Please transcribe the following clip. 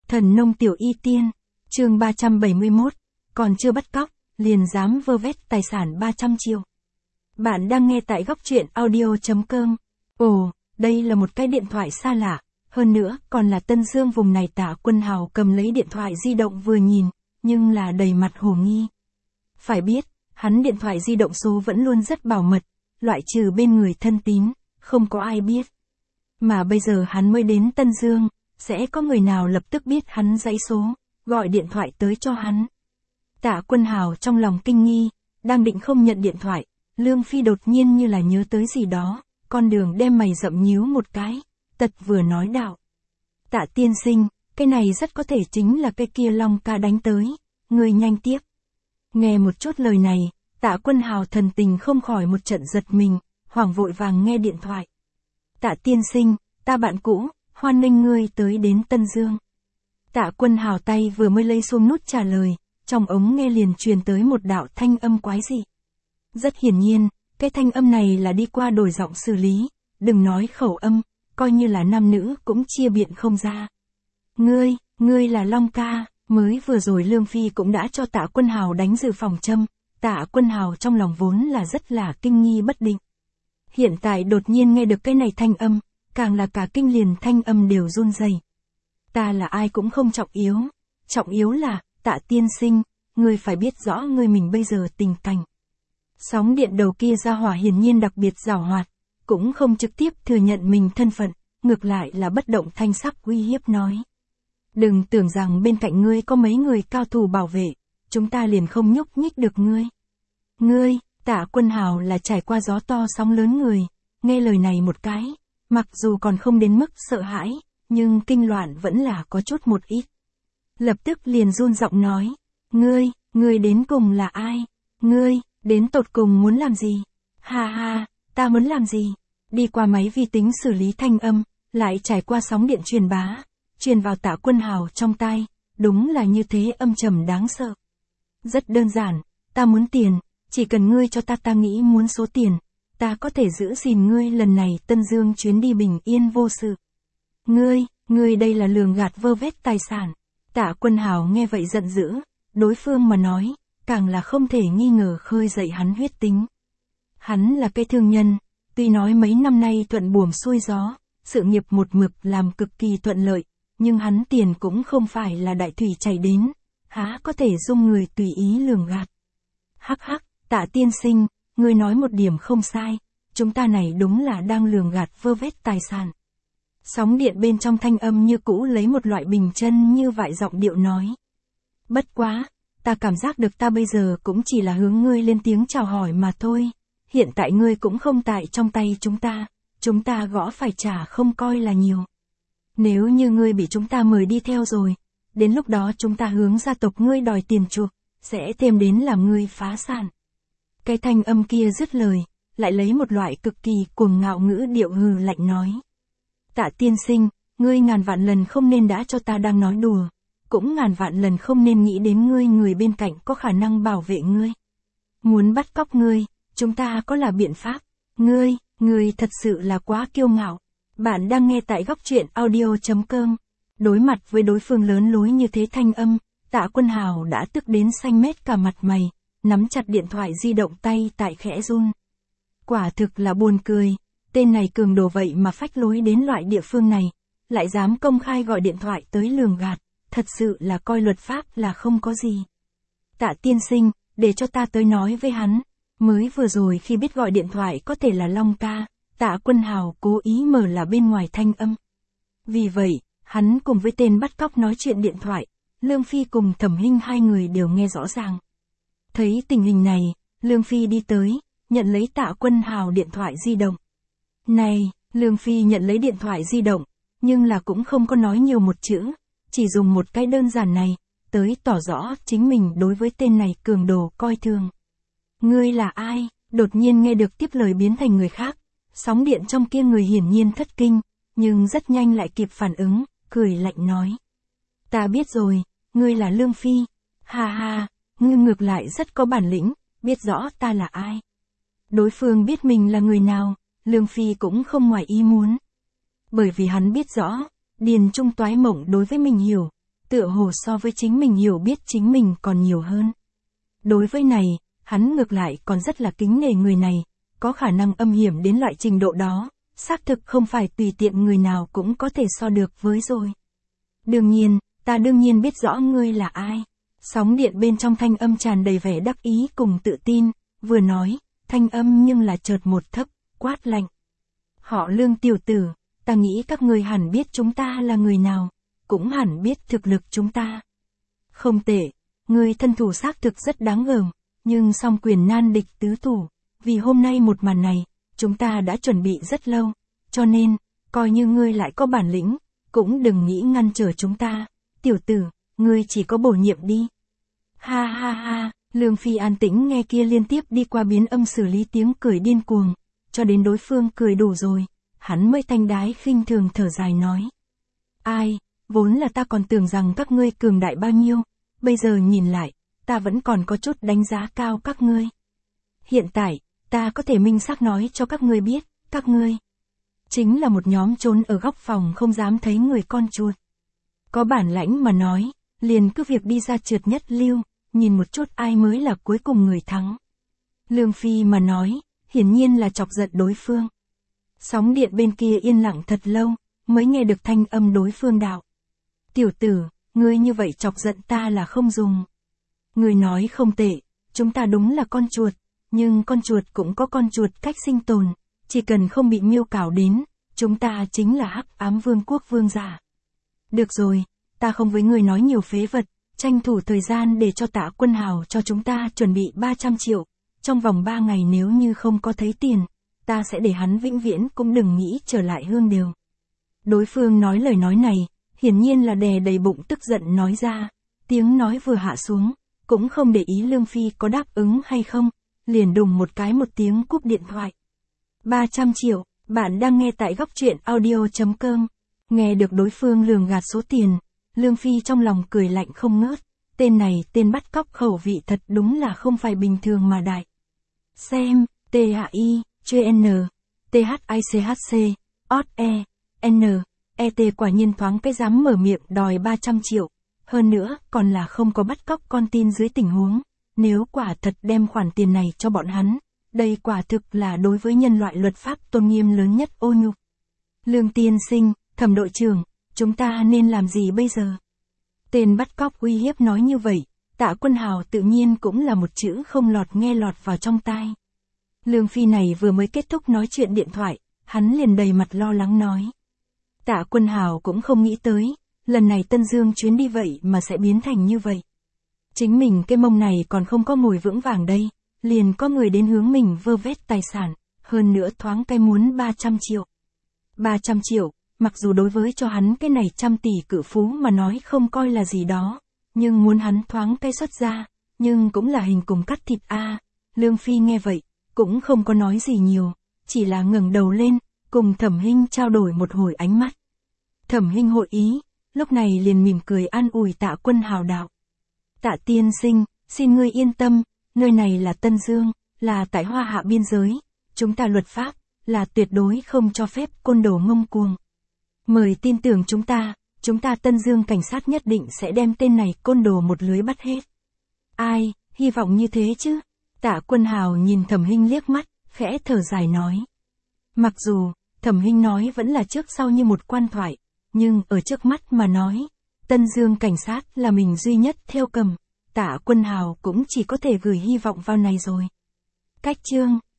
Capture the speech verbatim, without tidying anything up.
Thần nông tiểu y tiên, chương ba trăm bảy mươi mốt, còn chưa bắt cóc, liền dám vơ vét tài sản ba trăm triệu. Bạn đang nghe tại góc truyện audio chấm com. Ồ, đây là một cái điện thoại xa lạ, hơn nữa còn là Tân Dương vùng này. Tạ Quân Hào cầm lấy điện thoại di động vừa nhìn, nhưng là đầy mặt hồ nghi. Phải biết, hắn điện thoại di động số vẫn luôn rất bảo mật, loại trừ bên người thân tín, không có ai biết. Mà bây giờ hắn mới đến Tân Dương, sẽ có người nào lập tức biết hắn dãy số, gọi điện thoại tới cho hắn. Tạ Quân Hào trong lòng kinh nghi, đang định không nhận điện thoại, Lương Phi đột nhiên như là nhớ tới gì đó, con đường đem mày rậm nhíu một cái, tật vừa nói đạo. Tạ tiên sinh, cái này rất có thể chính là cái kia Long ca đánh tới, người nhanh tiếp. Nghe một chút lời này, Tạ Quân Hào thần tình không khỏi một trận giật mình, hoảng vội vàng nghe điện thoại. Tạ tiên sinh, ta bạn cũ, hoan nghênh ngươi tới đến Tân Dương. Tạ Quân Hào tay vừa mới lấy xuống nút trả lời, trong ống nghe liền truyền tới một đạo thanh âm quái dị. Rất hiển nhiên, cái thanh âm này là đi qua đổi giọng xử lý, đừng nói khẩu âm, coi như là nam nữ cũng chia biện không ra. Ngươi, ngươi là Long ca, mới vừa rồi Lương Phi cũng đã cho Tạ Quân Hào đánh dự phòng châm, Tạ Quân Hào trong lòng vốn là rất là kinh nghi bất định. Hiện tại đột nhiên nghe được cái này thanh âm, càng là cả kinh liền thanh âm đều run rẩy. Ta là ai cũng không trọng yếu, trọng yếu là, Tạ tiên sinh, ngươi phải biết rõ ngươi mình bây giờ tình cảnh. Sóng điện đầu kia ra hỏa hiển nhiên đặc biệt giàu hoạt, cũng không trực tiếp thừa nhận mình thân phận, ngược lại là bất động thanh sắc uy hiếp nói. Đừng tưởng rằng bên cạnh ngươi có mấy người cao thủ bảo vệ, chúng ta liền không nhúc nhích được ngươi. Ngươi, Tạ Quân Hào là trải qua gió to sóng lớn người, nghe lời này một cái, mặc dù còn không đến mức sợ hãi, nhưng kinh loạn vẫn là có chút một ít. Lập tức liền run giọng nói, ngươi, ngươi đến cùng là ai? Ngươi, đến tột cùng muốn làm gì? Ha ha, ta muốn làm gì? Đi qua máy vi tính xử lý thanh âm, lại trải qua sóng điện truyền bá, truyền vào Tạ Quân Hào trong tai, đúng là như thế âm trầm đáng sợ. Rất đơn giản, ta muốn tiền, chỉ cần ngươi cho ta ta nghĩ muốn số tiền, ta có thể giữ gìn ngươi lần này Tân Dương chuyến đi bình yên vô sự. Ngươi, ngươi đây là lường gạt vơ vét tài sản. Tạ Quân Hào nghe vậy giận dữ, đối phương mà nói, càng là không thể nghi ngờ khơi dậy hắn huyết tính. Hắn là cái thương nhân, tuy nói mấy năm nay thuận buồm xuôi gió, sự nghiệp một mực làm cực kỳ thuận lợi, nhưng hắn tiền cũng không phải là đại thủy chảy đến, há có thể dung người tùy ý lường gạt. Hắc hắc, Tạ tiên sinh, ngươi nói một điểm không sai, chúng ta này đúng là đang lường gạt vơ vét tài sản. Sóng điện bên trong thanh âm như cũ lấy một loại bình chân như vại giọng điệu nói. Bất quá, ta cảm giác được ta bây giờ cũng chỉ là hướng ngươi lên tiếng chào hỏi mà thôi, hiện tại ngươi cũng không tại trong tay chúng ta, chúng ta gõ phải trả không coi là nhiều. Nếu như ngươi bị chúng ta mời đi theo rồi, đến lúc đó chúng ta hướng gia tộc ngươi đòi tiền chuộc, sẽ thêm đến làm ngươi phá sản. Cái thanh âm kia dứt lời, lại lấy một loại cực kỳ cuồng ngạo ngữ điệu hừ lạnh nói. Tạ tiên sinh, ngươi ngàn vạn lần không nên đã cho ta đang nói đùa, cũng ngàn vạn lần không nên nghĩ đến ngươi người bên cạnh có khả năng bảo vệ ngươi. Muốn bắt cóc ngươi, chúng ta có là biện pháp. Ngươi, ngươi thật sự là quá kiêu ngạo. Bạn đang nghe tại góc truyện audio chấm com. Đối mặt với đối phương lớn lối như thế thanh âm, Tạ Quân Hào đã tức đến xanh mét cả mặt mày, nắm chặt điện thoại di động tay tại khẽ run. Quả thực là buồn cười, tên này cường đồ vậy mà phách lối đến loại địa phương này, lại dám công khai gọi điện thoại tới lường gạt, thật sự là coi luật pháp là không có gì. Tạ tiên sinh, để cho ta tới nói với hắn, mới vừa rồi khi biết gọi điện thoại có thể là Long ca, Tạ Quân Hào cố ý mở là bên ngoài thanh âm. Vì vậy, hắn cùng với tên bắt cóc nói chuyện điện thoại, Lương Phi cùng Thẩm Hinh hai người đều nghe rõ ràng. Thấy tình hình này, Lương Phi đi tới, nhận lấy Tạ Quân Hào điện thoại di động. Này, Lương Phi nhận lấy điện thoại di động, nhưng là cũng không có nói nhiều một chữ, chỉ dùng một cái đơn giản này, tới tỏ rõ chính mình đối với tên này cường đồ coi thường. Ngươi là ai? Đột nhiên nghe được tiếp lời biến thành người khác, sóng điện trong kia người hiển nhiên thất kinh, nhưng rất nhanh lại kịp phản ứng, cười lạnh nói. Ta biết rồi, ngươi là Lương Phi. Ha ha, ngươi ngược lại rất có bản lĩnh, biết rõ ta là ai. Đối phương biết mình là người nào, Lương Phi cũng không ngoài ý muốn. Bởi vì hắn biết rõ, Điền Trung Toái Mộng đối với mình hiểu, tựa hồ so với chính mình hiểu biết chính mình còn nhiều hơn. Đối với này, hắn ngược lại còn rất là kính nể người này, có khả năng âm hiểm đến loại trình độ đó, xác thực không phải tùy tiện người nào cũng có thể so được với rồi. Đương nhiên, ta đương nhiên biết rõ ngươi là ai. Sóng điện bên trong thanh âm tràn đầy vẻ đắc ý cùng tự tin, vừa nói, thanh âm nhưng là chợt một thấp, quát lạnh. Họ Lương tiểu tử, ta nghĩ các ngươi hẳn biết chúng ta là người nào, cũng hẳn biết thực lực chúng ta. Không tệ, ngươi thân thủ xác thực rất đáng gờm, nhưng song quyền nan địch tứ thủ, vì hôm nay một màn này, chúng ta đã chuẩn bị rất lâu, cho nên, coi như ngươi lại có bản lĩnh, cũng đừng nghĩ ngăn trở chúng ta, tiểu tử, ngươi chỉ có bổ nhiệm đi. Ha ha ha, Lương Phi an tĩnh nghe kia liên tiếp đi qua biến âm xử lý tiếng cười điên cuồng, cho đến đối phương cười đủ rồi, hắn mới thanh đái khinh thường thở dài nói. Ai, vốn là ta còn tưởng rằng các ngươi cường đại bao nhiêu, bây giờ nhìn lại, ta vẫn còn có chút đánh giá cao các ngươi. Hiện tại, ta có thể minh xác nói cho các ngươi biết, các ngươi chính là một nhóm trốn ở góc phòng không dám thấy người con chuột. Có bản lãnh mà nói, liền cứ việc đi ra trượt nhất lưu, nhìn một chút ai mới là cuối cùng người thắng. Lương Phi mà nói, hiển nhiên là chọc giận đối phương. Sóng điện bên kia yên lặng thật lâu, mới nghe được thanh âm đối phương đạo. Tiểu tử, ngươi như vậy chọc giận ta là không dùng. Ngươi nói không tệ, chúng ta đúng là con chuột, nhưng con chuột cũng có con chuột cách sinh tồn, chỉ cần không bị miêu cào đến, chúng ta chính là Hắc Ám Vương quốc vương giả. Được rồi, ta không với ngươi nói nhiều phế vật, tranh thủ thời gian để cho Tạ Quân Hào cho chúng ta chuẩn bị ba trăm triệu, trong vòng ba ngày nếu như không có thấy tiền, ta sẽ để hắn vĩnh viễn cũng đừng nghĩ trở lại Hương Đều. Đối phương nói lời nói này, hiển nhiên là đè đầy bụng tức giận nói ra, tiếng nói vừa hạ xuống, cũng không để ý Lương Phi có đáp ứng hay không, liền đùng một cái một tiếng cúp điện thoại. ba trăm triệu, bạn đang nghe tại góc truyện audio chấm com. Nghe được đối phương lường gạt số tiền, Lương Phi trong lòng cười lạnh không ngớt, tên này tên bắt cóc khẩu vị thật đúng là không phải bình thường mà đại. Xem, T H I, J N, T H I C H C, O T E, N, E T quả nhiên thoáng cái dám mở miệng đòi ba trăm triệu, hơn nữa còn là không có bắt cóc con tin dưới tình huống, nếu quả thật đem khoản tiền này cho bọn hắn, đây quả thực là đối với nhân loại luật pháp tôn nghiêm lớn nhất ô nhục. Lương tiên sinh, Thẩm đội trưởng, chúng ta nên làm gì bây giờ? Tên bắt cóc uy hiếp nói như vậy, Tạ Quân Hào tự nhiên cũng là một chữ không lọt nghe lọt vào trong tai. Lương Phi này vừa mới kết thúc nói chuyện điện thoại, hắn liền đầy mặt lo lắng nói. Tạ Quân Hào cũng không nghĩ tới, lần này Tân Dương chuyến đi vậy mà sẽ biến thành như vậy. Chính mình cái mông này còn không có ngồi vững vàng đây, liền có người đến hướng mình vơ vét tài sản, hơn nữa thoáng cái muốn ba trăm triệu. ba trăm triệu, mặc dù đối với cho hắn cái này trăm tỷ cự phú mà nói không coi là gì đó, nhưng muốn hắn thoáng cái xuất ra, nhưng cũng là hình cùng cắt thịt a. À. Lương Phi nghe vậy, cũng không có nói gì nhiều, chỉ là ngẩng đầu lên, cùng Thẩm Hinh trao đổi một hồi ánh mắt. Thẩm Hinh hội ý, lúc này liền mỉm cười an ủi Tạ Quân Hào đạo. Tạ tiên sinh, xin ngươi yên tâm, nơi này là Tân Dương, là tại Hoa Hạ biên giới, chúng ta luật pháp, là tuyệt đối không cho phép côn đồ ngông cuồng. Mời tin tưởng chúng ta, chúng ta Tân Dương cảnh sát nhất định sẽ đem tên này côn đồ một lưới bắt hết. Ai, hy vọng như thế chứ? Tạ Quân Hào nhìn Thẩm Hinh liếc mắt, khẽ thở dài nói. Mặc dù, Thẩm Hinh nói vẫn là trước sau như một quan thoại, nhưng ở trước mắt mà nói, Tân Dương cảnh sát là mình duy nhất theo cầm, Tạ Quân Hào cũng chỉ có thể gửi hy vọng vào này rồi. Cách chương